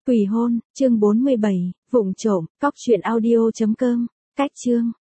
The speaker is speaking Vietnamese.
Quỷ hôn, chương 47, vụng trộm, cóc truyện audio.com, cách chương.